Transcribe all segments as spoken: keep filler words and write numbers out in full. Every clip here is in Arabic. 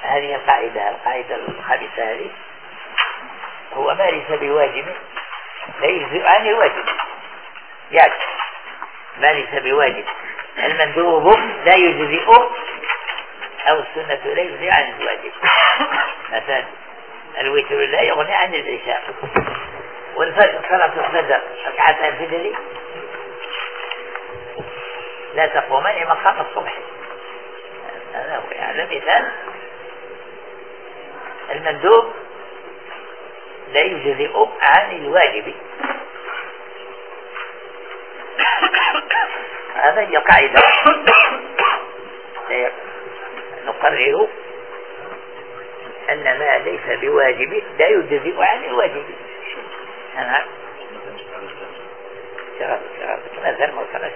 هذه القاعدة القاعدة الخامسة هذه هو ما ليس بواجب لا يجزئ عن الواجب، يعني ما ليس بواجب المندوب لا يجزئ أو السنة لا يجزئ عن الواجب. مثلا الوتر لا يغني عن العشاء، والفجر صلاة الفجر ركعتان الفجر لا تقومان مقام الصبح. هذا هو يعني مثال. المندوب لا يجزئ عن الواجب. هذا هي قاعدة نقرر أن ما ليس بواجب لا يجزئ عن الواجب. أنا شغل شغل مثلا ما وصلناش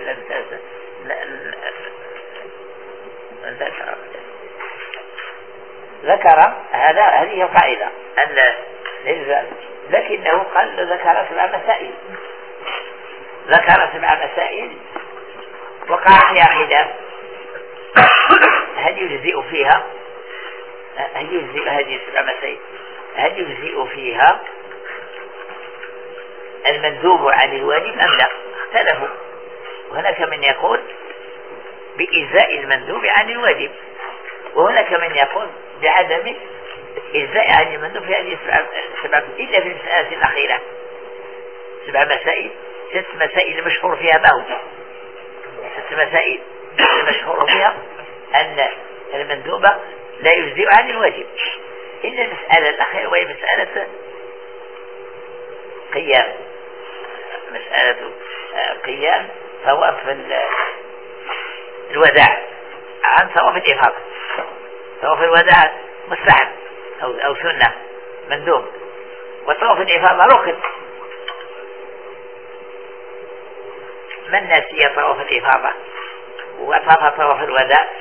ذكر هذا هذه القاعدة أن لكنه قال ذكر سبع مسائل ذكر سبع مسائل وقع فيها خلاف هل يجزئ فيها هل يجزئ هذه السبع مسائل هل يجزئ فيها المندوب عن الواجب أم لا؟ اختلفوا. وهناك من يقول بإجزاء المندوب عن الواجب، وهناك من يقول بعدم إجزاء عن المندوب في هذه السبع إلا في المسألة الأخيرة. سبع مسائل ست مسائل المشهور فيها ما هو ست مسائل المشهور فيها أن المندوب لا يجزئ عن الواجب إلا المسألة الأخيرة وهي مسألة قيام مسألة قيام طواف الوداع عن طواف الإفاضة. طواف الوداع مستحب أو, أو سنة مندوب، وطواف الإفاضة ركن. من نسي طواف الإفاضة وطاف طواف الوداع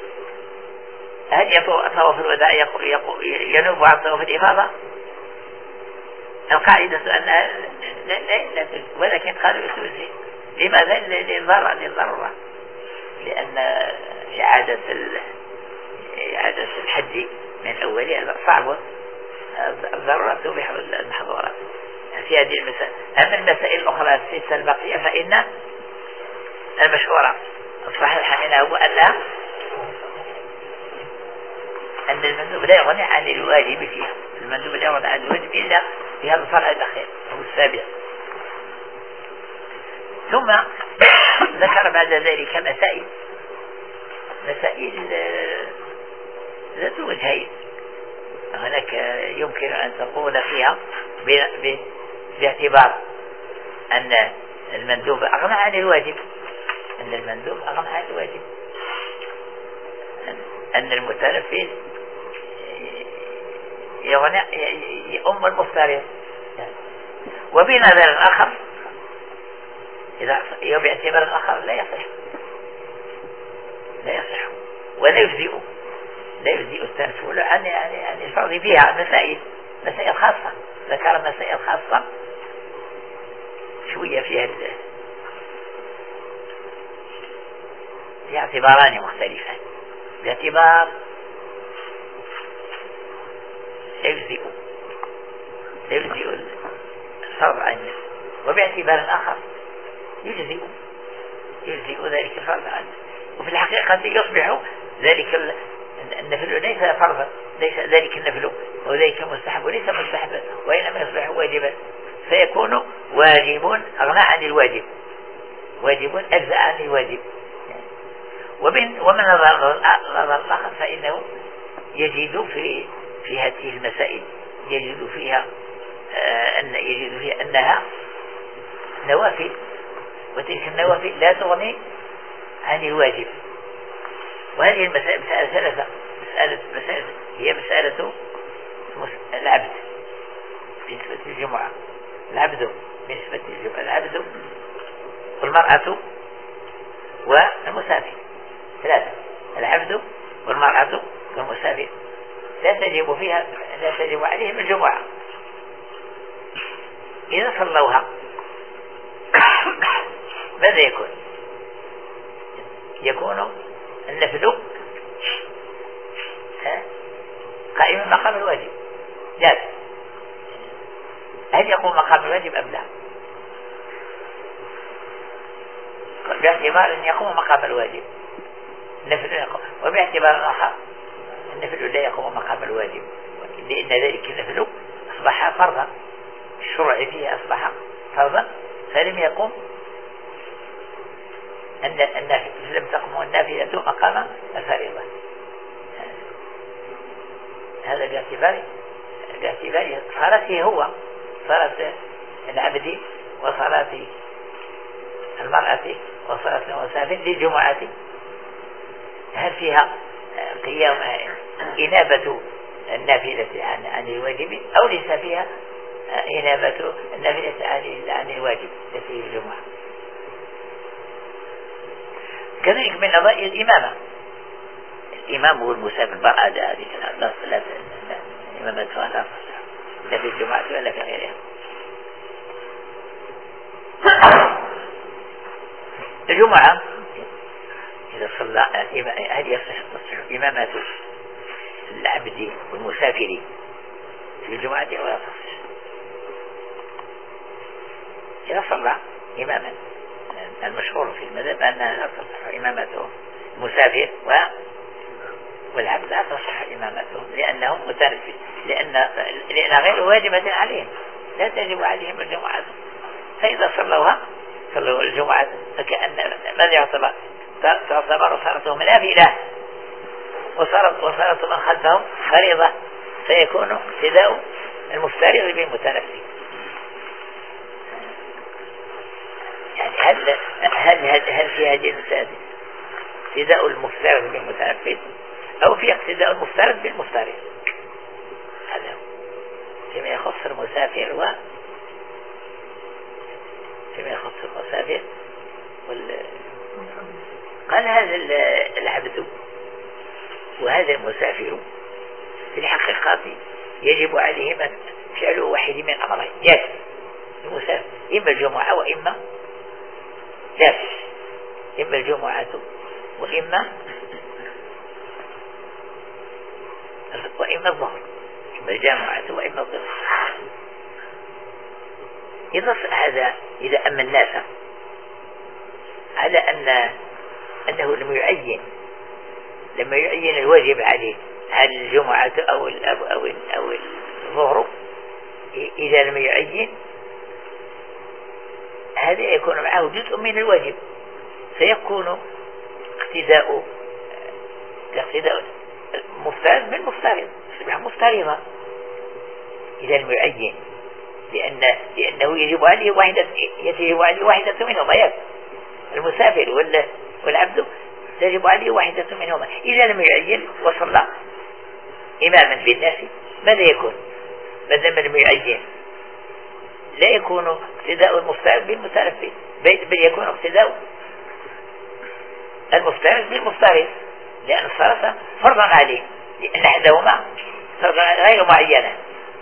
هل طواف الوداع ينوب عن طواف الإفاضة؟ القاعدة أنها لا لا لا ولكن قالوا يسوسي. لماذا؟ للضرر للضرورة، لأن إعادة إعادة الحج من أولها صعبة. الضرورة تبيح المحظورات في هذه المسائل. أما المسائل الأخرى الستة البقية فإن المشهورة الصحيح منها هو أنها أن المندوب لا يغني عن الواجب فيها. المندوب لا يغني عن الواجب إلا في هذا الفرع الأخير هو السابع. ثم ذكر بعد ذلك مسائل مسائل ذات وجهين. هناك يمكن أن تقول فيها باعتبار أن المندوب أغنى عن الواجب أن المندوب أغنى عن الواجب أن المتنفذ يغني يؤم المفترض. وبنظر آخر إذا باعتبار آخر لا يصح لا يصح ولا يجزئ لا يجزئ التنفل عن عن الفرض فيها مسائل مسائل خاصة. ذكر مسائل خاصة شوية فيها في اعتباران مختلفان. باعتبار يجزئ يجزئ الفرض عنه، وباعتبار آخر يجزئ يجزئ ذلك الفرض عنه. وفي الحقيقة يصبح ذلك النفل ليس فرضا، ليس ذلك النفل وذلك مستحب وليس مستحبا، وإنما يصبح واجبا، فيكون واجب أغنى عن الواجب واجب أجزأ عن الواجب. ومن ومن نظر الآخر فإنه يجد في في هذه المسائل يجد فيها آه أن يجد فيها أنها نوافل، وتلك النوافل لا تغني عن الواجب. وهذه المسائل مسألة ثلاثة. مسألة مسألة هي مسألة العبد بالنسبة للجمعة، العبد بالنسبة للجمعة العبد والمرأة والمسافر. ثلاثة: العبد والمرأة والمسافر لا تجب فيها لا تجب عليهم الجمعة. إذا صلوها ماذا يكون؟ يكون النفل قائما مقام الواجب جاز. هل يقوم مقام الواجب أم لا؟ باعتبار أن يقوم مقام الواجب النفل يقوم، وباعتبار آخر النفل لا يقوم مقام الواجب، لأن ذلك النفل أصبح فرضا، الشرع فيه أصبح فرضا، فلم يقوم أن النافلة لم تقم النافلة مقام الفريضة. هذا باعتبار باعتبار صلاته هو، صلاة العبد وصلاة المرأة وصلاة المسافر للجمعة، هل فيها قيام إنابة النافلة عن عن الواجب أو ليس فيها إنابة النافلة عن عن الواجب التي هي الجمعة؟ كذلك من قضايا الإمامة، الإمام هو المسافر بعد هذه لا صلاة الإمامة لا لا في الجمعة ولا في غيرها. الجمعة إذا صلى هل يصح إمامة العبد والمسافر في الجمعة ولا تصح؟ إذا صلى إماما، المشهور في المذهب أنها لا تصح إمامته المسافر والعبد لا تصح إمامته لأنه متنفل، لأن لأن غير واجبة عليهم، لا تجب عليهم الجمعة، فإذا صلوها صلوا الجمعة فكأن ماذا يعتبر؟ تعتبر صلاتهم نافلة وصارت وصارت من خلفهم فريضة، فيكون اقتداء المفترض بالمتنفل. يعني هل هل هل, هل في هذه المسألة اقتداء المفترض بالمتنفل أو في اقتداء المفترض بالمفترض؟ هذا فيما يخص المسافر و فيما يخص المسافر وال قال هذا العبد وهذا المسافر في الحقيقة يجب عليهما فعل واحد من أمرين، ياس المسافر إما الجمعة وإما ياس إما الجمعة وإما وإما الظهر، إما الجمعة وإما الظهر. إذا هذا إذا أما الناس على أن أنه لم يعين لما يعين الواجب عليه هل الجمعة أو ال أو أو ال أو الظهر، إذا لم يعين هذا يكون معه جزء من الواجب، فيكون اقتداء اقتداء مفترض بالمفترض، يصبح مفترضا إذا لم يعين، لأن لأنه يجب عليه واحدة يجب عليه واحدة منهما، ياك المسافر ولا والعبد تجب عليه واحدة منهما. إذا لم يعين وصلى إماما بالناس ماذا يكون؟ ما دام لم يعين لا يكون اقتداء المفترض بالمتنفل، بل يكون اقتداء المفترض بالمفترض، لأن الصلاة فرضا عليه، لأن أحدهما فرضا غير معينة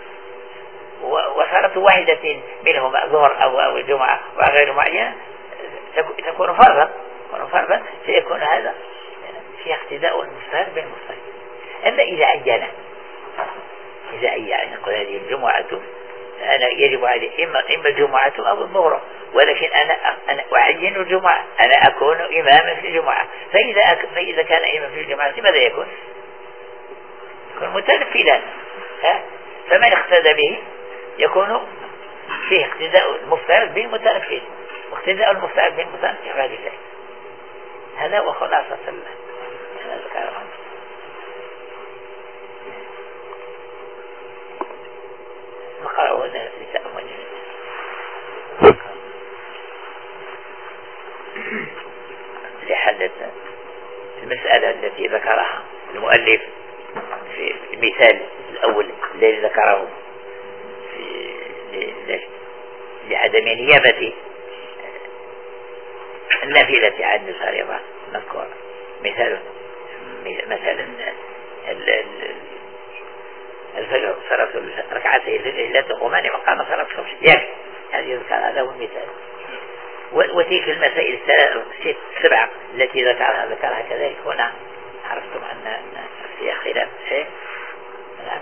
وصلاة واحدة منهما ظهر أو أو الجمعة وغير معينة تكون فرضا فرضا سيكون هذا في اقتداء المفترض بالمفترض. أما إذا عين إذا عين نقول هذه الجمعة أنا يجب علي إما إما الجمعة أو الظهر، ولكن أنا أنا أعين الجمعة، أنا أكون إماما في الجمعة، فإذا أك... فإذا كان إماما في الجمعة ماذا يكون؟ يكون متنفلا، ها؟ فمن اقتدى به يكون فيه اقتداء المفترض بالمتنفل، واقتداء المفترض بالمتنفل غير ذلك. هذا هو خلاصة هذا الكلام. نقرأه هذا لتأمل. لحدث المسألة التي ذكرها المؤلف في المثال الأول الذي ذكره في لعدم نيابة النافلة عن الفريضة مذكور. مثال مثلا الفجر صلاة ركعتي الفجر لا تقومان مقام صلاة الصبح، يعني هذه ذكر هذا هو المثال. وتلك المسائل الست سبعة التي ذكرها ذكرها كذلك هنا، عرفتم أن فيها خلاف شيء.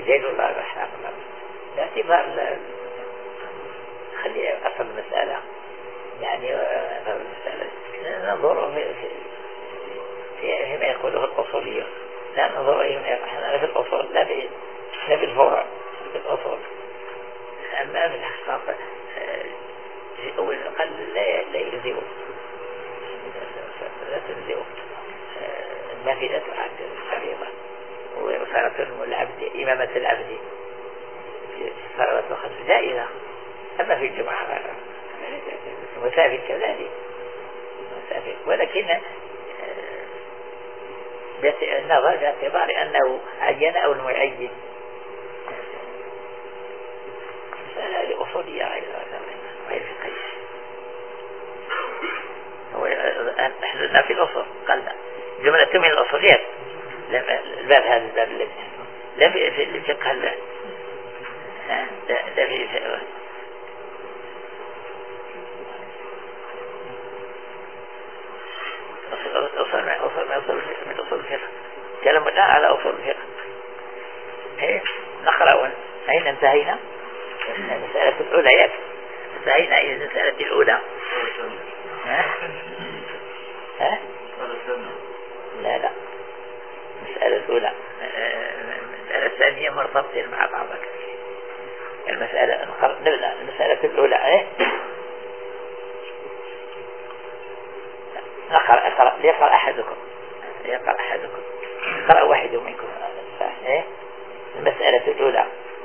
زيد الله رحمه الله باعتبار خلي أصل المسألة يعني أصل المسألة ننظر في في فيما يقوله الأصولية لا ننظر إحنا في الأصول لا في لا في الفروع في الأصول أما في الحقيقة في أول قال لا لا يلزم لا تلزم النافلة عبد الفريضة وصلاة العبد إمامة العبد في الصلوات الخمس جائزة أما في الجمعة مسافر كذلك مسافر ولكن النظر باعتبار أنه عين أو المعين مسألة أصولية غير فقهية احنا في الأصول قلنا جملة من الأصوليات الباب هذا الباب الذي لا في الفقه لا لا في أصول من أصول من أصول من أصول الفقه كلامنا على أصول الفقه إيه نقرأ أين انتهينا المسألة الأولى يكفي انتهينا إلى المسألة الأولى ها ها لا لا المسألة الأولى المسألة الثانية مرتبطين مع بعضها المسألة نبدأ المسألة الأولى إيه نقرأ اقرأ ليقرأ أحدكم ليقرأ أحدكم يقرأ واحد منكم إيه المسألة الأولى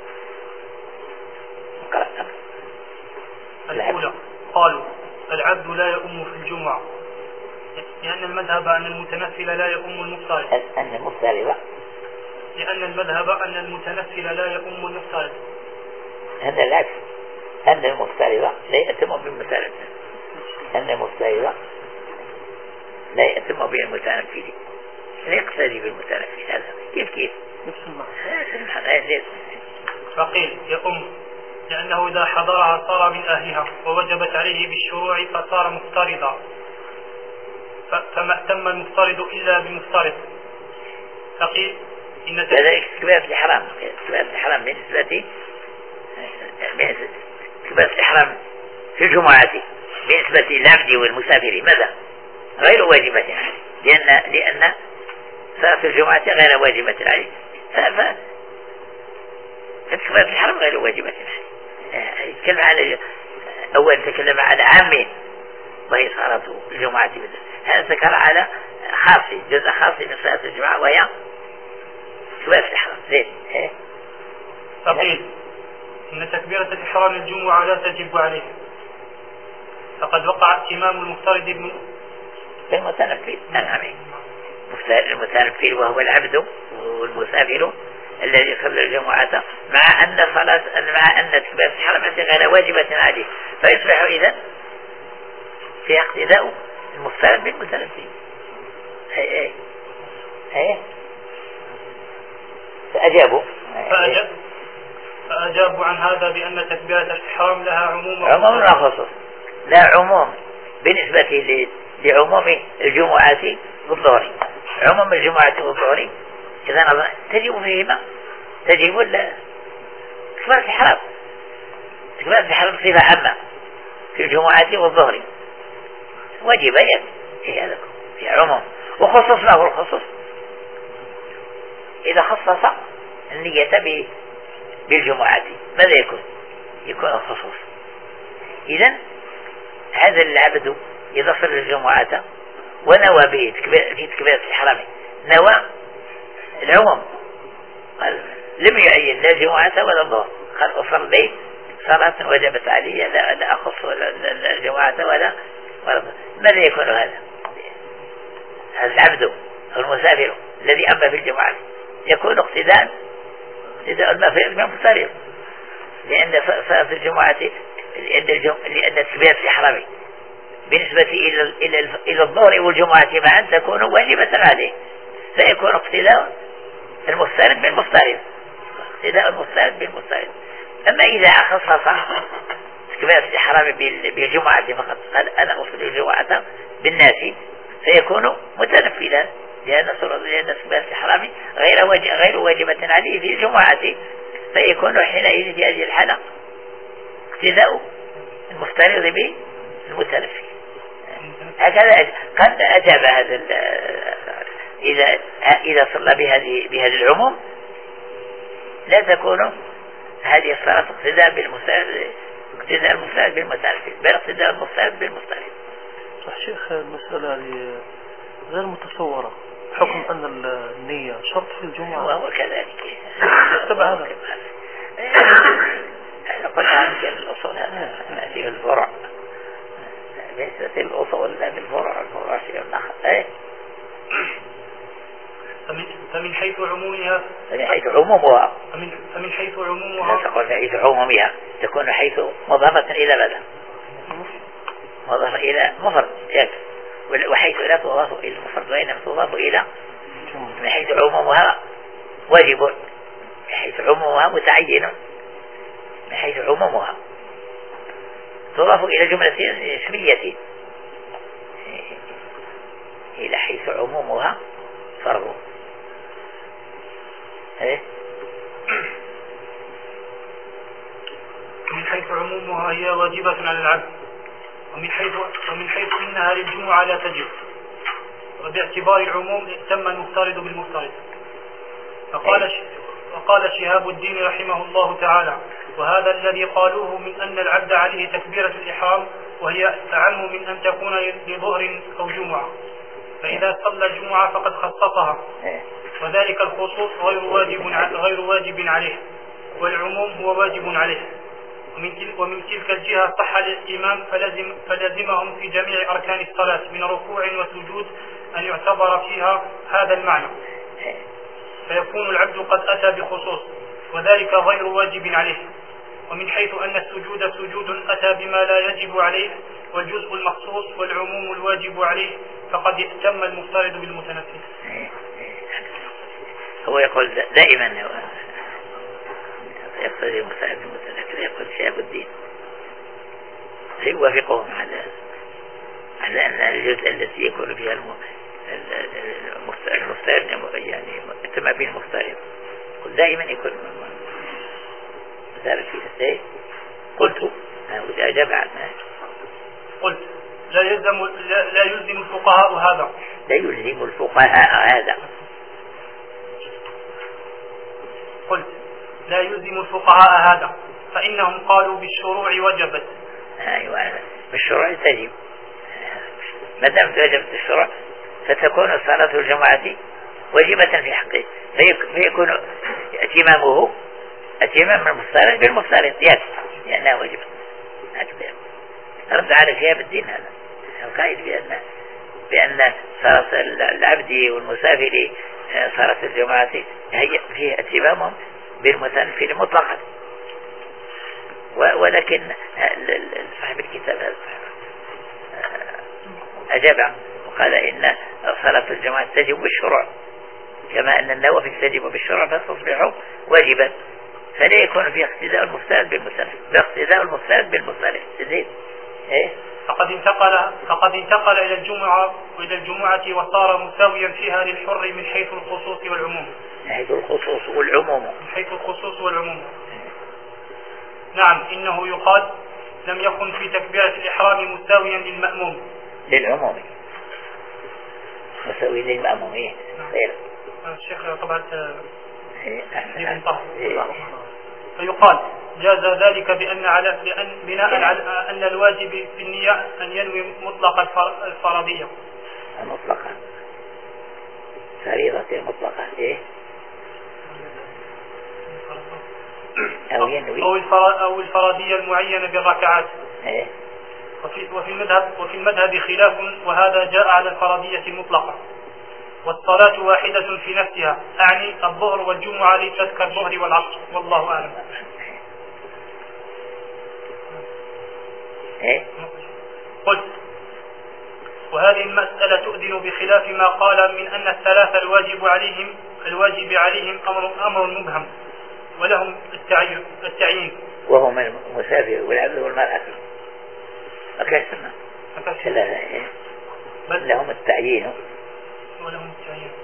نقرأ الأولى قالوا العبد لا يؤم في الجمعة لأن المذهب أن المتنفل لا يؤم المفترض أن المفترض لأن المذهب أن المتنفل لا يؤم المفترض هذا العكس أن المفترض لا يأتم بالمتنفل أن المفترض لا يأتم بالمتنفل لا يقتدي بالمتنفل هذا كيف كيف فقيل يؤم لأنه إذا حضرها صار من أهلها ووجبت عليه بالشروع فصار مفترضا فما اهتم المفترض إلا بمفترض فقيل إن كذلك كبيرة الإحرام كبيرة الإحرام بالنسبة كبيرة الإحرام في الجمعة بالنسبة للعبد والمسافر ماذا غير واجبة عليه لأن لأن صلاة الجمعة غير واجبة عليه فكبيرة الإحرام غير واجبة عليه يتكلم على أول تكلم على عامين وهي صلاة الجمعة هذا ذكر على خاصي جزء خاصي من صلاة الجمعة وهي كبيرة الإحرام زين إيه فقيل إن تكبيرة الإحرام الجمعة لا تجب عليه فقد وقع اتمام المفترض بالمتنفل نعم المتنفل وهو العبد والمسافر الذي يصلي الجمعة مع أن صلاة مع أن تكبيرة الإحرام غير واجبة عليه فيصبح إذن في اقتداء المفترض بالمتنفل هي ايه هي فأجابوا فأجاب فأجابوا عن هذا بأن تكبيرة الإحرام لها عموم عموم لا خصوص لا عموم بالنسبة لعموم الجمعة والظهر عموم الجمعة والظهر إذا تجب فيهما تجب لا تكبيرة الإحرام تكبيرة الإحرام صفة عامة في الجمعة والظهر واجبين إيه هذا في عموم وخصص له الخصوص إذا خصص النية بالجمعات ماذا يكون يكون الخصوص إذن هذا العبد إذا صلى الجمعة ونوى به في تكبيرة الإحرام نوى العموم قال لم يعين لا جمعة ولا الظهر قال أصلي صلاة وجبت علي لا, لا أخص الجمعة ولا ولا ماذا يكون هذا هذا العبد المسافر الذي أما في الجمعة يكون اقتداء اقتداء المفرد من مفترض لأن صلاة الجمعة لأن الجم... لأن تكبيرة الإحرام بالنسبة إلى إلى إلى الظهر والجمعة معا تكون واجبة عليه فيكون اقتداء المفترض بالمفترض اقتداء المفترض بالمفترض أما إذا خصص تكبيرة الإحرام بالجمعة فقط قال أنا أصلي الجمعة بالناس فيكون متنفلا لأن لأن تكبيرة الإحرام غير واجب غير واجبة عليه في الجمعة، فيكون حينئذ في هذه الحالة اقتداء المفترض بالمتنفل. هكذا قد أجاب هذا إذا إذا صلى بهذه بهذا العموم لا تكون هذه الصلاة اقتداء بالمفترض اقتداء المفترض بالمتنفل، بل اقتداء المفترض بالمفترض. صح شيخ، المسألة هذه غير متصورة، حكم أن النية شرط في الجمعة وهو كذلك يتبع هذا. قلنا عن الأصول هذا فيه الفرع، ليست الأصول لا بالفرع، الفرع فيه النخل. فمن حيث عمومها فمن حيث عمومها فمن حيث عمومها تقول حيث عمومها تكون حيث مضافة إلى بدل، مضافة إلى مفرد يكفي، وحيث لا تضاف إلى المفرد وإنما تضاف إلى من حيث عمومها واجب، من حيث عمومها متعين، من حيث عمومها تضاف إلى جملة اسمية إلى حيث عمومها فرض. إيه؟ من حيث عمومها هي واجبة على العبد، ومن حيث ومن حيث إنها للجمعة لا تجب، وباعتبار العموم تم المفترض بالمفترض. فقال وقال شهاب الدين رحمه الله تعالى: وهذا الذي قالوه من أن العبد عليه تكبيرة الإحرام، وهي أعم من أن تكون لظهر أو جمعة، فإذا صلى الجمعة فقد خصصها، وذلك الخصوص غير واجب غير واجب عليه، والعموم هو واجب عليه. ومن, ومن تلك الجهة صح للإمام فلزم فلزمهم في جميع أركان الصلاة من ركوع وسجود أن يعتبر فيها هذا المعنى، فيكون العبد قد أتى بخصوص، وذلك غير واجب عليه. ومن حيث أن السجود سجود أتى بما لا يجب عليه، والجزء المخصوص والعموم الواجب عليه، فقد يتم المفترض بالمتنفل. هو يقول دائما يقتضي المفترض بالمتنفل، يقول شهاب الدين يوافقهم على على أن الجزء التي يكون فيها المفترض يعني يتم به المفترض دائما يكون مثال في الشيء. قلت وإذا أجاب عنه قلت لا يلزم لا, لا يلزم الفقهاء هذا لا يلزم الفقهاء هذا قلت لا يلزم الفقهاء هذا فإنهم قالوا بالشروع وجبت. أيوة بالشروع تجب، ما دام وجبت الشروع فتكون صلاة الجمعة واجبة في حقه، فيكون اتمامه اتمام المفترض بالمفترض يكفي لأنها واجبة. هكذا رد على شهاب الدين هذا القائد بأن بأن صلاة العبد والمسافر صلاة الجماعة هي فيه اتمامهم بالمتنفل مطلقا. ولكن صاحب الكتاب هذا أجاب وقال إن صلاة الجماعة تجب بالشروع كما أن النوافل تجب بالشروع فتصبح واجبا، فلا يكون في اقتداء المفترض بالمفترض باقتداء المفترض بالمفترض. إيه؟ فقد انتقل فقد انتقل إلى الجمعة وإلى الجمعة وصار مساويا فيها للحر من حيث الخصوص والعموم. من حيث الخصوص والعموم. من حيث الخصوص والعموم. نعم، إنه يقال لم يكن في تكبيرة الإحرام مساويا للمأموم. للعموم. مساوي للمأموم. إيه؟ غير. الشيخ طبعا. إيه. فيقال جاز ذلك بأن على بأن بناء على أن الواجب في النية أن ينوي مطلق الفرضية. مطلقا. فريضة مطلقة. إيه؟ أو ينوي. أو أو الفرضية المعينة بالركعات. إيه؟ وفي وفي المذهب وفي المذهب خلاف، وهذا جاء على الفرضية المطلقة. والصلاة واحدة في نفسها، أعني الظهر والجمعة ليست كالظهر والعصر، والله أعلم. إيه؟ قلت وهذه المسألة تؤذن بخلاف ما قال من أن الثلاثة الواجب عليهم الواجب عليهم أمر أمر مبهم ولهم التعيين التعيين وهم المسافر والعبد والمرأة أكثر ثلاثة. إيه؟ بل لهم التعيين ولهم التعيين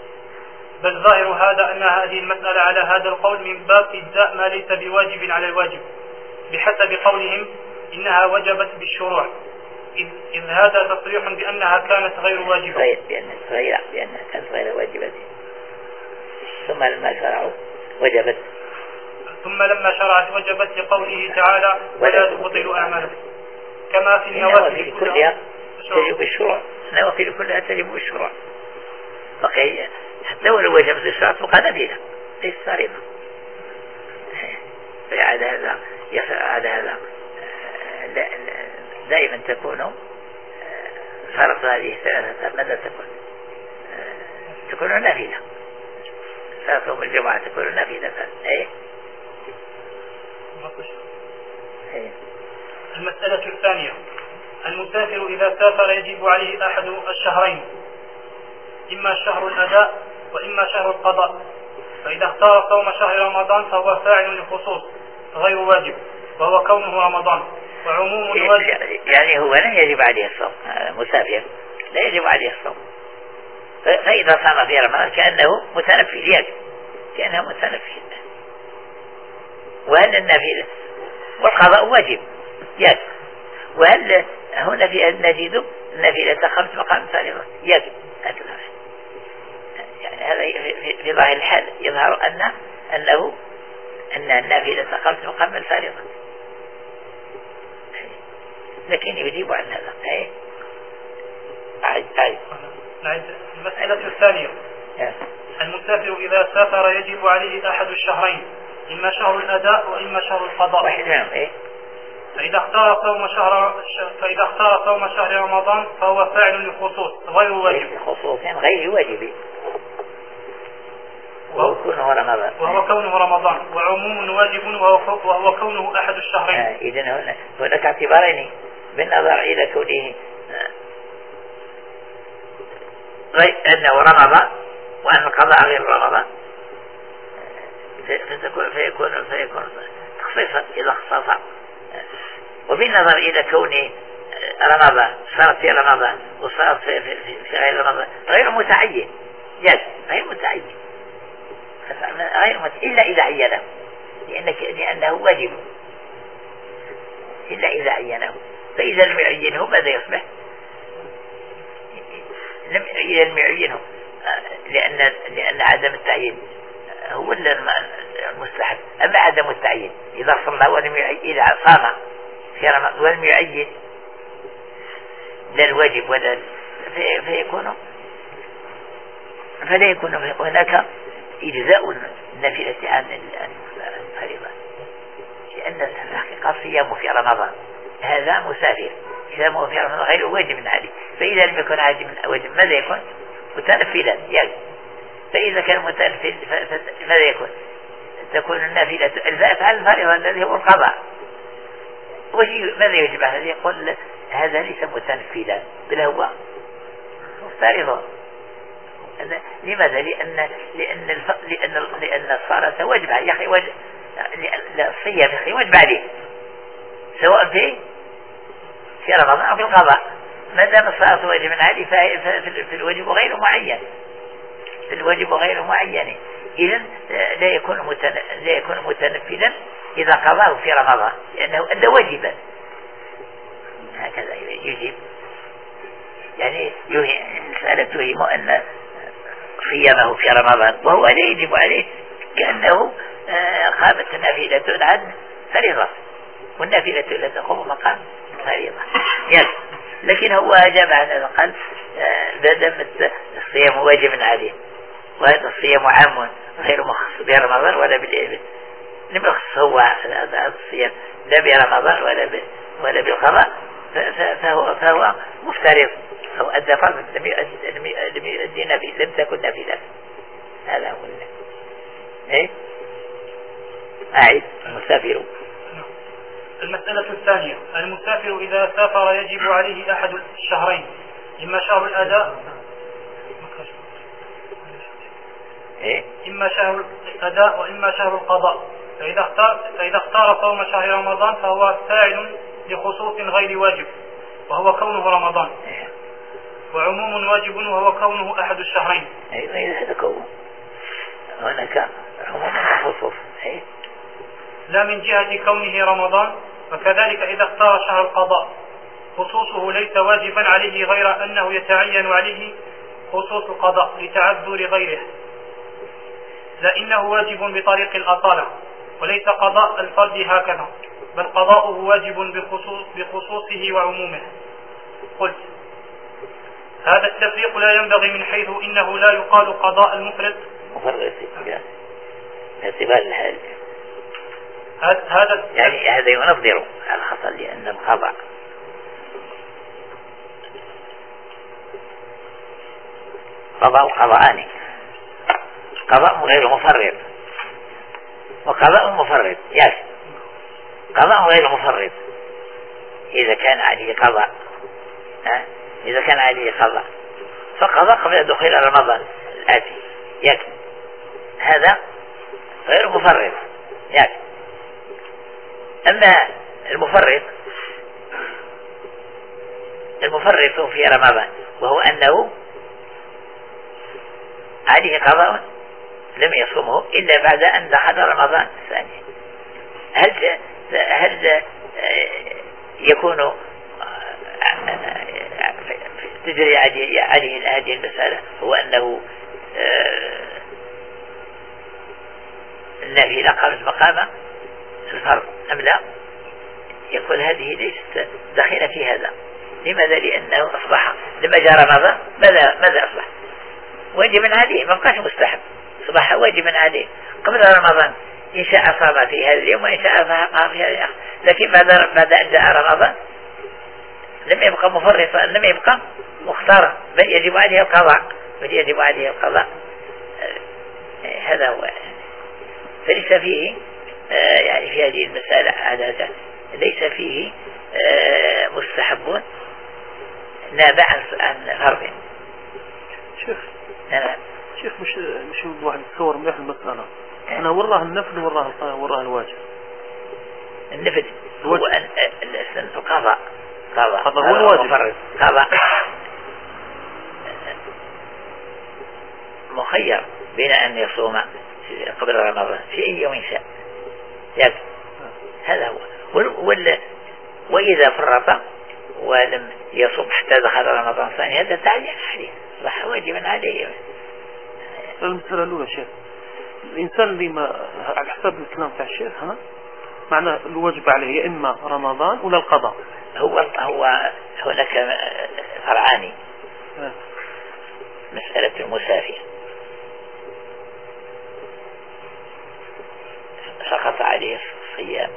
بل ظاهر هذا أن هذه المسألة على هذا القول من باب إجزاء ما ليس بواجب على الواجب، بحسب قولهم إنها وجبت بالشروع، إذ هذا تصريح بأنها كانت غير واجبة. غير بأنها غير بأنها كانت غير واجبة، ثم لما شرعوا وجبت. ثم لما شرعت وجبت لقوله تعالى ولا تبطلوا أعمالكم، كما في النوافل كلها تجب الشروع، النوافل كلها تجب الشروع، بقي حتى ولو وجبت الشرع تبقى نافلة ليس فريضة. فعلى هذا على هذا دائما تكون فرض هذه الثلاثة ماذا تكون؟ تكون نافلة. صلاة الجمعة تكون نافلة. ايه المسألة الثانية: المسافر إذا سافر يجب عليه أحد الشهرين، إما شهر الأداء وإما شهر القضاء، فإذا اختار صوم شهر رمضان فهو فاعل للخصوص غير واجب، وهو كونه رمضان، وعموم الواجب. يعني هو لا يجب عليه الصوم، مسافر لا يجب عليه الصوم، فإذا صام في رمضان كأنه متنفل، كأنه متنفل. وهل النافلة والقضاء واجب يجب، وهل هنا في نجد النافلة خمس مقام فريضة يجب. يعني هذا في ظاهر الحال يظهر أن أنه أن النافلة خمس مقام الفريضة، لكن يجيب عن هذا. ايه عايز عايز المسألة الثانية: المسافر إذا سافر يجب عليه أحد الشهرين، إما شهر الأداء وإما شهر القضاء. واحد منهم. ايه فإذا اختار صوم شهر فإذا اختار صوم شهر رمضان فهو فاعل للخصوص غير واجب. خصوص غير واجب، وهو كونه رمضان. وهو كونه رمضان، وعموم واجب وهو كونه أحد الشهرين. آه إذن هنا هناك اعتبارين بالنظر إلى كونه غير أنه رمضان وأن القضاء غير رمضان، فيكون فيكون فيكون تخصيصا إذا اختصاصا، وبالنظر إلى كونه رمضان صارت في رمضان وصارت في, في, في غير رمضان غير متعين، يجب غير متعين غير متعين إلا إذا عينه، لأنك لأنه واجب إلا إذا عينه. فإذا لم يعينه ماذا يصبح؟ لم إذا لم يعينه، لأن لأن عدم التعيين هو المستحب. أما عدم التعيين إذا صلى ولم يعين، إذا صام في رمضان ولم يعين لا الواجب ولا فيكون فلا يكون هناك إجزاء النافلة عن الفريضة، لأن الحقيقة صيامه في رمضان هذا مسافر، صيامه في رمضان غير واجب عليه، فإذا لم يكن واجب ماذا يكون؟ متنفلا يعني. فإذا كان متنفل ماذا يكون؟ تكون النافلة الفعل الفريضة الذي هو القضاء. ماذا يجب عليه؟ يقول هذا ليس متنفلا بل هو فريضة. لماذا؟ لأن لأن الف... لأن لأن الصلاة واجب يا أخي، واجب لا الصيام يا أخي واجب عليه سواء في في رمضان أو في القضاء، ما دام الصلاة واجب عليه ففي الواجب غير معين، في الواجب غير معين. إذن لا يكون متن... لا يكون متنفلا إذا قضاه في رمضان لأنه أدى واجبا. هكذا يجب يعني المسألة تهم أن صيامه في رمضان وهو لا يجب عليه كأنه قامت نافلة عن فريضة، والنافلة لا تقوم مقام فريضة يعني. لكن هو أجاب عن هذا قال بدم الصيام واجب عليه، وهذا الصيام عام غير مخصوص برمضان ولا بالإبن، لم يخص هو هذا الصيام لا برمضان ولا ولا بالقضاء، فهو فهو مفترض، هو أدى فرض لم يؤدي نافلة، لم تكن نافلة. هذا هو ايه أعيد المسافر. المسألة الثانية: المسافر إذا سافر يجب عليه أحد الشهرين، إما شهر الأداء إيه؟ إما شهر الأداء وإما شهر القضاء، فإذا اختار فإذا اختار صوم شهر رمضان فهو فاعل لخصوص غير واجب وهو كونه رمضان، إيه؟ وعموم واجب وهو كونه أحد الشهرين. أيضا هذا كونه هناك عموما وخصوص. لا من جهة كونه رمضان. وكذلك إذا اختار شهر القضاء خصوصه ليس واجبا عليه غير أنه يتعين عليه خصوص القضاء لتعذر غيره، لأنه واجب بطريق الأصالة وليس قضاء الفرد هكذا، بل قضاؤه واجب بخصوص بخصوصه وعمومه. قلت هذا التفريق لا ينبغي من حيث إنه لا يقال قضاء المفرد مفرد باعتبار الحال، هذا يعني هذا ينظر على الخطأ، لأن القضاء قضاء قضاءان، قضاء غير مفرد وقضاء مفرد. ياك قضاء غير مفرد إذا كان عليه قضاء، ها؟ إذا كان عليه قضاء فقضاء قبل دخول رمضان الآتي، ياك هذا غير مفرد. ياك أما المفرد المفرط في رمضان وهو أنه عليه قضاء لم يصومه إلا بعد أن دخل رمضان الثاني، هل هل يكون تجري عليه هذه المسألة هو أنه النافلة قامت مقام الفرض أم لا؟ يقول هذه ليست داخلة في هذا. لماذا؟ لأنه أصبح لما جاء رمضان ماذا ماذا أصبح؟ واجبا عليه، ما بقاش مستحب، أصبح واجبا عليه قبل رمضان. إن شاء صام في هذا اليوم وإن شاء صام في هذا الآخر، لكن بعد بعد أن جاء رمضان لم يبقى مفرطا، لم يبقى مختارا، بل يجب عليه القضاء، بل يجب عليه القضاء. هذا هو. فليس فيه يعني في هذه المسألة عادة ليس فيه مستحبون نابع عن فرض. شيخ نعم شيخ مش مش الواحد يتصور مليح المسألة. أنا وراه النفل وراه وراه الواجب. النفل هو القضاء، قضاء قضاء هو الواجب، قضاء مخير بين أن يصوم قبل رمضان في أي يوم شاء، يعني هذا هو. ولا وإذا فرط ولم يصوم حتى دخل رمضان الثاني هذا تعين عليه، صح واجبا عليه. المسألة الأولى شيخ، الإنسان اللي ما على حسب الكلام تاع الشيخ هنا معنى الواجب عليه يا إما رمضان ولا القضاء. هو هو هناك فرعان، مسألة المسافر سقط عليه الصيام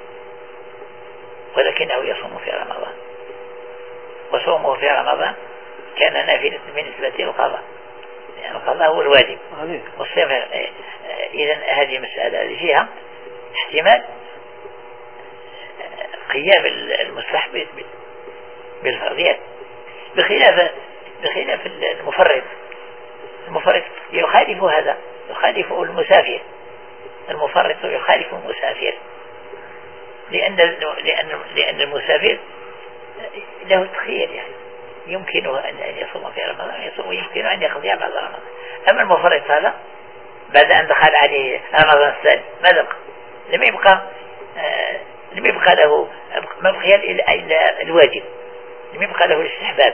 ولكنه يصوم في رمضان، وصومه في رمضان كان نافلة بالنسبة للقضاء، يعني القضاء هو الواجب والصيام. إذن هذه مسألة اللي فيها احتمال قيام المستحب بالفرضيات، بخلاف بخلاف المفرد. المفرد يخالف هذا، يخالف المسافر. المفرط يخالف المسافر لأن لأن لأن المسافر له تخيير، يعني يمكنه أن يصوم في رمضان يصوم ويمكنه أن يقضي بعد رمضان. أما المفرط هذا بعد أن دخل عليه رمضان الثاني ماذا بقى؟ لم يبقى آه لم يبقى له ما بقي إلا الواجب، لم يبقى له الاستحباب.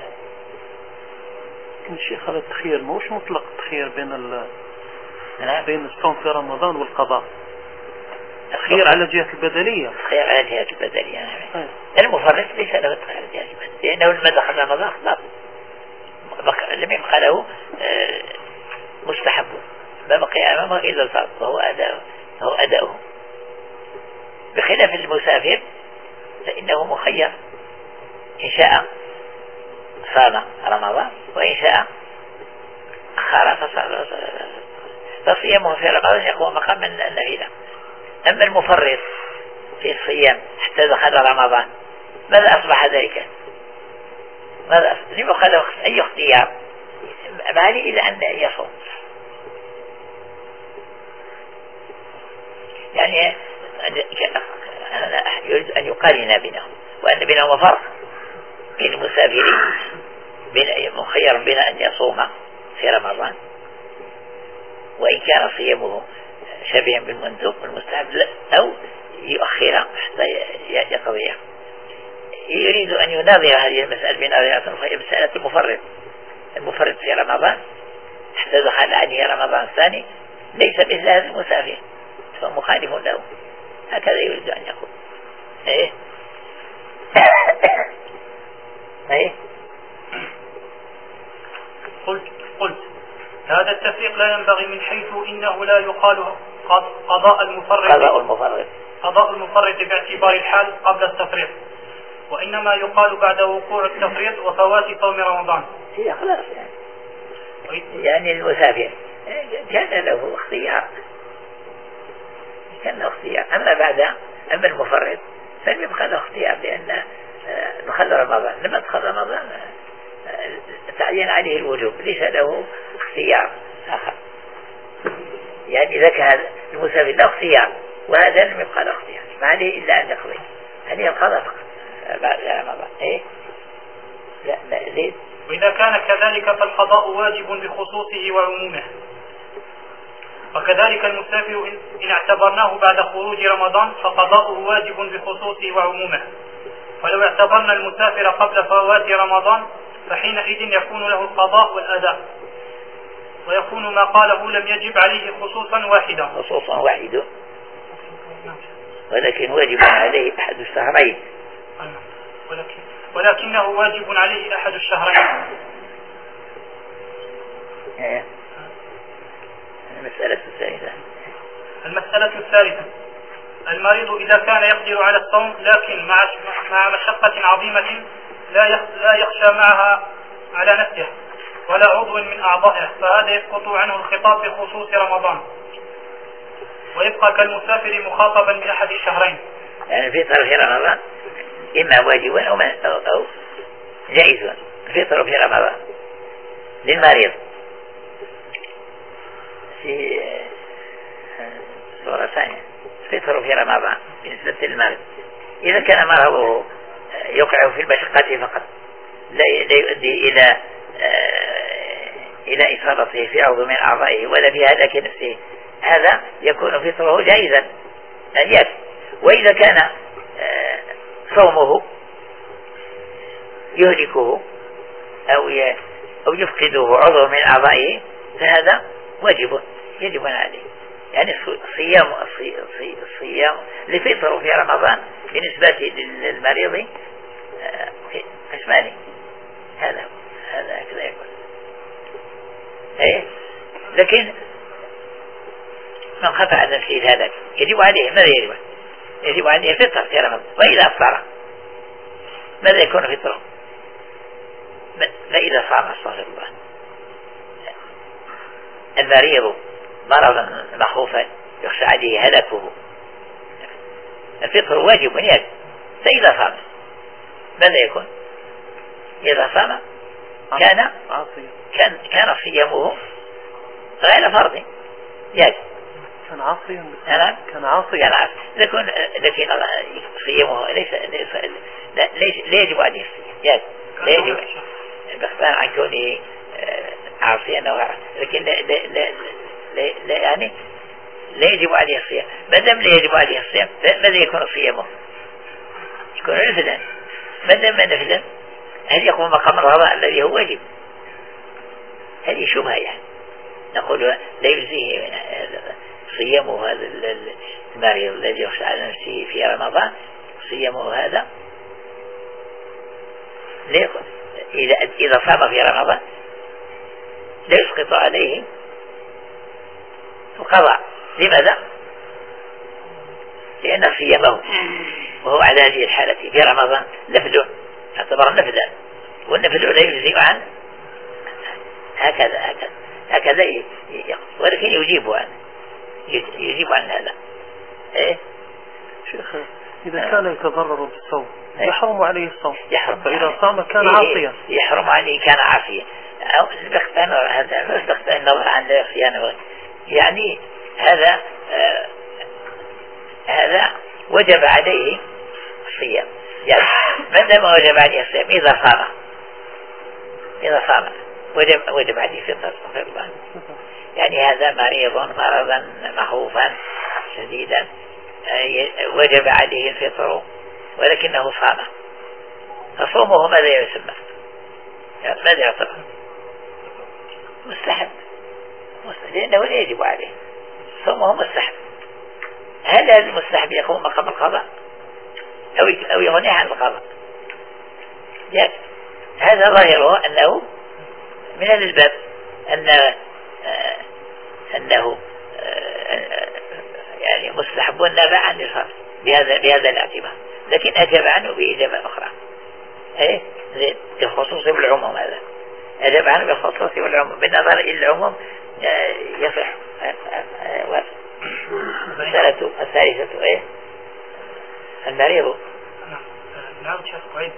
الشيخ هذا التخيير ما هوش مطلق التخيير بين ال بين الصوم في رمضان والقضاء، الخير على جهة البدلية، الخير على جهة البدلية. نعم. المفرط ليس له الخير على جهة البدلية لأنه لما دخل رمضان خلاص لم يبقى له مستحب، ما بقي أمامه إلا الفرض وهو أداؤه وهو أداؤه. بخلاف المسافر فإنه مخير، إن شاء صام رمضان وإن شاء أخر فصيامه في رمضان يقوم مقام النافلة. أما المفرط في الصيام حتى دخل رمضان ماذا أصبح ذلك؟ ماذا أصبح؟ لم يقال له أي اختيار ما عليه إلا أن يصوم. يعني أنا يريد أن يقارن بينهم، وأن بينهم فرق بين المسافرين بين مخير بين أن يصوم في رمضان وإن كان صيامه شبيها بالمندوب والمستحب أو يؤخر حتى يقضيها. يريد أن يناظر هذه المسألة بنظرة أخرى، مسألة المفرط المفرط في رمضان حتى دخل عليه رمضان الثاني ليس مثل هذا المسافر فمخالف له، هكذا يريد أن يقول. إيه إيه قلت قلت هذا التفريق لا ينبغي من حيث إنه لا يقال قضاء المفرط قضاء المفرط قضاء المفرط باعتبار الحال قبل التفريط، وإنما يقال بعد وقوع التفريط وفوات صوم رمضان. هي خلاص يعني يعني المسافر كان له اختيار كان له اختيار أما بعد أما المفرط فلم يبقى له اختيار لأن دخل رمضان، لما دخل رمضان تعين عليه الوجوب ليس له اختيار آخر. يعني إذا كان المسافر له اختيار وهذا لم يبقى له اختيار ما عليه إلا أن يقضي هذه القضاء فقط بعد رمضان. إيه لا لا زيد. وإذا كان كذلك فالقضاء واجب بخصوصه وعمومه، وكذلك المسافر إن اعتبرناه بعد خروج رمضان فقضاؤه واجب بخصوصه وعمومه، ولو اعتبرنا المسافر قبل فوات رمضان فحينئذ يكون له القضاء والأداء، ويكون ما قاله لم يجب عليه خصوصا واحدا خصوصا واحدا ولكن واجب عليه أحد الشهرين ولكن ولكنه واجب عليه أحد الشهرين. المسألة الثالثة المسألة الثالثة المريض إذا كان يقدر على الصوم لكن مع مع مشقة عظيمة لا لا يخشى معها على نفسه ولا عضو من أعضائه، فهذا يسقط عنه الخطاب بخصوص رمضان ويبقى كالمسافر مخاطبا بأحد الشهرين. يعني الفطر في رمضان إما واجب أو, أو, أو جائز. الفطر في رمضان للمريض في صورة ثانية الفطر في رمضان بالنسبة للمريض إذا كان مرضه يقع في المشقة فقط لا يؤدي إلى إلى إصابته في عضو من أعضائه ولا في هلاك نفسه هذا يكون فطره جائزا أن يأكل. وإذا كان صومه يهلكه أو أو يفقده عضو من أعضائه فهذا واجب يجب عليه. يعني الصيام الصيام لفطره في رمضان بالنسبة للمريض قسماني هذا هذا كذا يقول. إيه لكن من خفى عن نفسه هذا يجب عليه ماذا يجب؟ يجب عليه فطر في رمضان. وإذا أفطر ماذا يكون فطره؟ فإذا صام استغفر الله المريض مرضا مخوفا يخشى عليه هلاكه الفطر واجب يجب. فإذا صام ماذا يكون؟ إذا صام كان كان كان صيامه غير فرض يجب كان عاصيا كان عاصيا كان عاصيا لكن لكن صيامه ليس ليس لا, لا يجب عليه الصيام يجب لا يجب بختان عن كونه عاصيا أو لكن لا لا لا, لا, لا يعني لا يجب عليه الصيام. ما دام لا يجب عليه الصيام ماذا يكون صيامه؟ يكون نفلا. ما دام نفلا هل يقوم مقام الغضاء الذي هو واجب؟ هذه شبهة يعني نقول لا يجزيه صيامه هذا المريض الذي يخشى على نفسه في رمضان صيامه هذا لا يكون إذا إذا صام في رمضان لا يسقط عليه القضاء. لماذا؟ لأن صيامه وهو على هذه الحالة في رمضان نفل يعتبر نفلا والنفل لا يجزي عنه هكذا هكذا هكذا ولكن يجيب عن يجيب عن هذا. إيه شيخ إذا كان يتضرر بالصوم يحرم عليه الصوم يحرم فإذا صام كان عاصيا يحرم عليه كان عاصيا أو باختان هذا باختان النظر عن الصيام يعني هذا آه هذا وجب عليه الصيام يعني ما دام وجب عليه الصيام إذا صام إذا صام وجب وجب عليه فطر يعني هذا مريض مرضا مخوفا شديدا وجب عليه الفطر ولكنه صام، فصومه ماذا يسمى؟ ماذا يعتبر؟ مستحب، لأنه لا يجب عليه، صومه مستحب. هل هذا المستحب يقوم مقام القضاء أو يغنيه عن القضاء؟ هذا ظاهره أنه من هذا الباب أن أنه يعني مستحب نابع عن الفرض بهذا بهذا الاعتبار، لكن أجاب عنه بإجابة أخرى، إيه بالخصوص بالعموم. هذا أجاب عنه بالخصوص والعموم، بالنظر إلى العموم يصح. المسألة الثالثة إيه؟ المريض. نعم شيخ قعيد.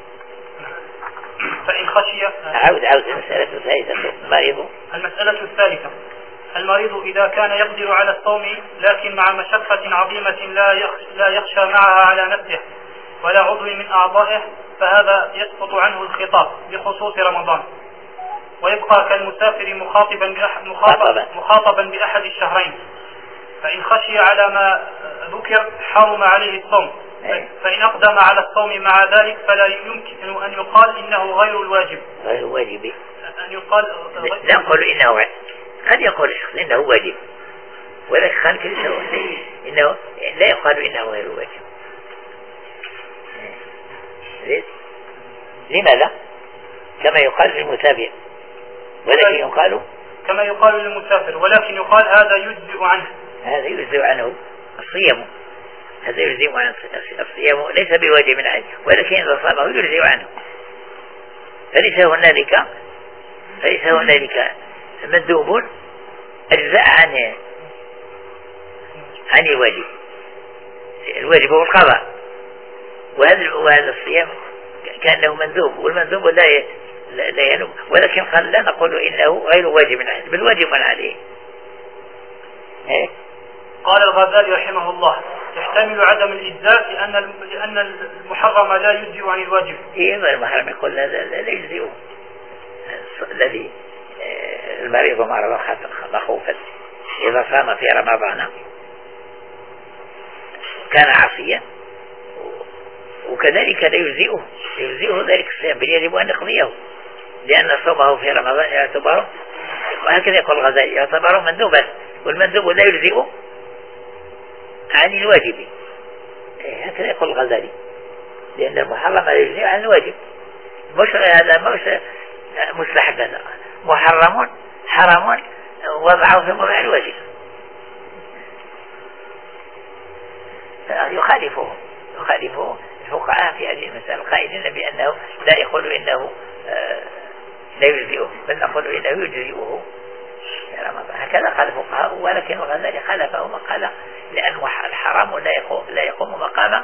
فإن خشي عود عود المسألة الثالثة المريض. المسألة الثالثة المريض إذا كان يقدر على الصوم لكن مع مشقة عظيمة لا يخشى معها على نفسه ولا عضو من أعضائه، فهذا يسقط عنه الخطاب بخصوص رمضان، ويبقى كالمسافر مخاطبا بأحد, مخاطبا, مخاطبا بأحد الشهرين. فإن خشي على ما ذكر حرم عليه الصوم، فإن أقدم على الصوم مع ذلك فلا يمكن أن يقال إنه غير الواجب. غير واجب أن يقال لا نقول إنه قد يقول الشخص إنه واجب، ولكن خلق إنه لا يقال إنه غير واجب. لماذا؟ كما يقال للمتابع، ولكن يقال كما يقال للمسافر، ولكن يقال هذا يجزئ عنه. هذا يجزئ عنه الصيام، هذا يجزئ عنه الصيام، ليس بواجب عنه، ولكن إذا صامه يجزئ عنه. فليس هنالك فليس هنالك مندوب أجزاء عن عن الواجب. الواجب هو القضاء، وهذا وهذا الصيام كأنه مندوب، والمندوب لا ي... لا ينوب، ولكن قال لا نقول إنه غير واجب عليه، بل واجب عليه. إيه؟ قال الغزالي رحمه الله: يحتمل عدم الإجزاء لأن لأن المحرم لا يجزئ عن الواجب. إيه المحرم يقول هذا لا يجزئ. الذي المريض مرض مخوفا إذا صام في رمضان كان عاصيا، وكذلك لا يجزئه يجزئه ذلك الصيام، بل يجب أن يقضيه، لأن صومه في رمضان يعتبره، وهكذا يقول الغزالي، يعتبره مندوبا، والمندوب لا يجزئ عن الواجب. هكذا يقول الغزالي، لأن المحرم لا يجزئ عن الواجب. مش هذا مش مستحب، هذا محرم حرام وضعه في موضع الواجب، يخالفه يخالفه الفقهاء في هذه المسألة، قائلين بأنه لا يقول إنه لا يجزئه، بل نقول إنه يجزئه في رمضان. هكذا قال الفقهاء، ولكن الغزالي خالفه وقال لأن الحرام لا يقوم لا يقوم مقام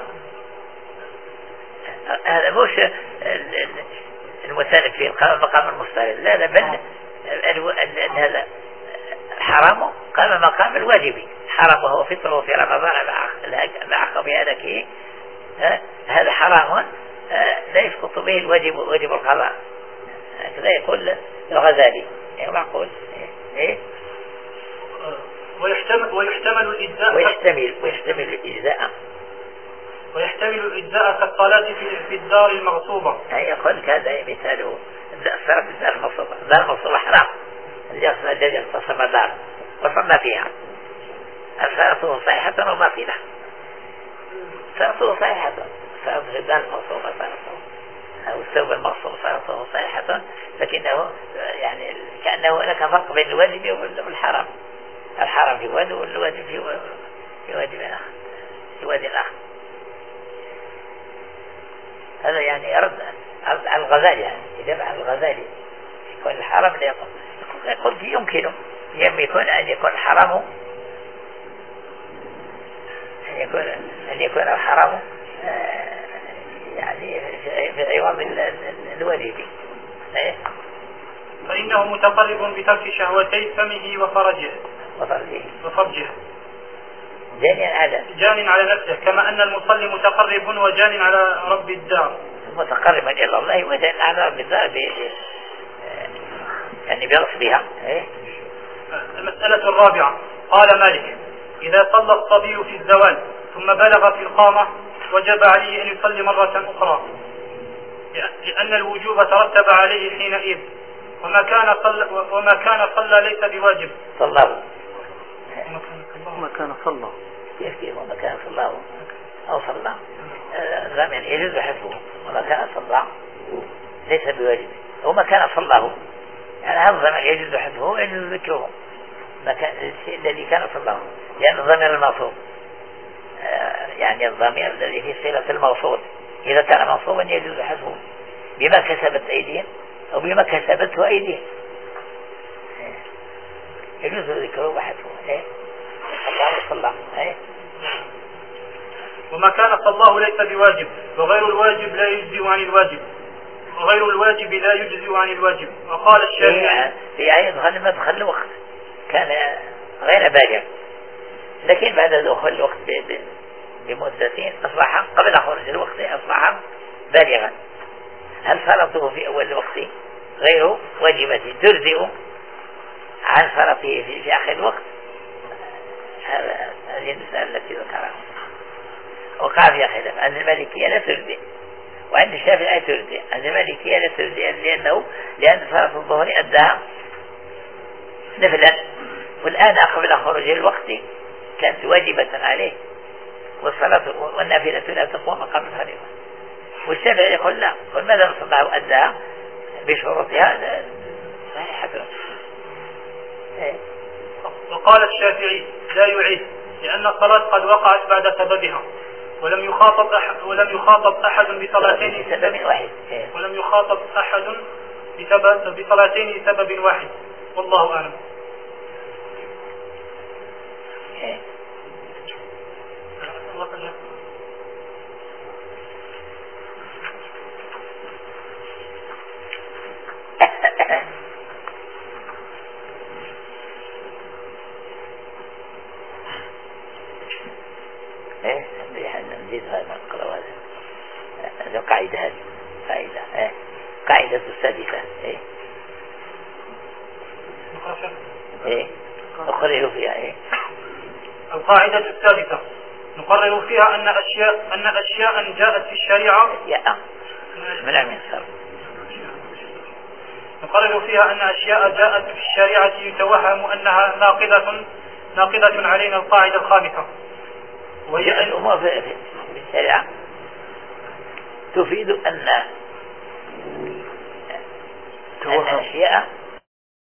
هذا، مش المسالك في مقام المفترض، لا لا، بل أن هذا الحرام قام مقام الواجب. حرام وهو فطره في رمضان مع قبيلته، هذا حرام لا يسقط به الواجب واجب القضاء. هكذا يقول الغزالي، يعني معقول. إيه؟ ويحتمل ويحتمل الإجزاء ويحتمل ويحتمل الإجزاء ويحتمل الإجزاء كالصلاة في الدار المغصوبة. يعني يقول هذا مثاله الصلاة في الدار المغصوبة. الدار المغصوبة حرام، الذي اغتصب دار وصلى فيها، صلاته صحيحة وباطلة. صلاته صحيحة، صلاته في الدار المغصوبة صلاته، أو الثوب المغصوب صلاته صحيحة، لكنه يعني كأنه هناك فرق بين الواجب والحرام. الحرام في واد والواجب في واد آخر في واد آخر. هذا يعني يرد على الغزالي، يعني إجابة على الغزالي. يكون الحرام لا يقوم، يقول يمكنه يمكن أن يكون الحرام أن يكون أن يكون الحرام يعني في عوض الواجب، فإنه متقرب بترك شهوتي فمه وفرجه وفرجه وفرجه جان على جان على نفسه، كما أن المصلي متقرب وجان على رب الدار، متقربا إلى الله وجان على رب الدار ب... يعني بغصبها. المسألة الرابعة. قال مالك: إذا صلى الصبي في الزوال ثم بلغ في القامة وجب عليه أن يصلي مرة أخرى، لأن الوجوب ترتب عليه حينئذ، وما كان صلى وما كان صلى ليس بواجب. صلاه وما كان صلى كيف كيف وما كان صلاه أو صلى زمن يجوز حذفه، وما كان صلى ليس بواجب، وما كان صلاه يعني هذا الضمير يجوز حذفه ويجوز ذكره، الشيء الذي كان صلاه، لأن الضمير الموصول يعني الضمير الذي في صلة الموصول إذا كان منصوبا يجوز حذفه بما كسبت أيديهم أو بما كسبته أيديهم، يجوز ذكره وحذفه. إيه الله صلى إيه وما كان صلاه ليس بواجب، وغير الواجب لا يجزي عن الواجب، وغير الواجب لا يجزي عن الواجب. وقال الشافعي في آية دخل مدخل الوقت كان غير بالغ، لكن بعد دخول الوقت بمدتين أصبح قبل خروج الوقت أصبح بالغا. هل صلاته في أول الوقت غير واجبة تجزئ عن صلاته في آخر الوقت؟ هذه المسألة التي ذكرها. وقع فيها خلاف، أن المالكية لا تجزئ وعند الشافعي تجزئ. عند المالكية لا تجزئ لأنه لأن صلاة الظهر أداها نفلا، والآن قبل خروج الوقت كانت واجبة عليه، والصلاة والنافلة لا تقوم مقام الفريضة. والشافعي يقول لا، قل ماذا صلاه وأداها بشروطها صحيحة. وقال الشافعي لا يعيد، لأن الصلاة قد وقعت بعد سببها، ولم يخاطب أحد ولم يخاطب أحد بصلاتين لسبب واحد، ولم يخاطب أحد بصلاتين لسبب واحد، والله أعلم. ايه نزيد هذا القراءة هذه قاعدة، هذه قاعدة ايه قاعدة السادسة ايه ايه نقرر فيها ايه القاعدة السادسة نقرر فيها أن أشياء أن أشياء جاءت في الشريعة يا منع من الصرف. نقرر فيها أن أشياء جاءت في الشريعة يتوهم أنها ناقضة ناقضة علينا القاعدة الخامسة، وهي الأمور في الشريعة تفيد أن أن أشياء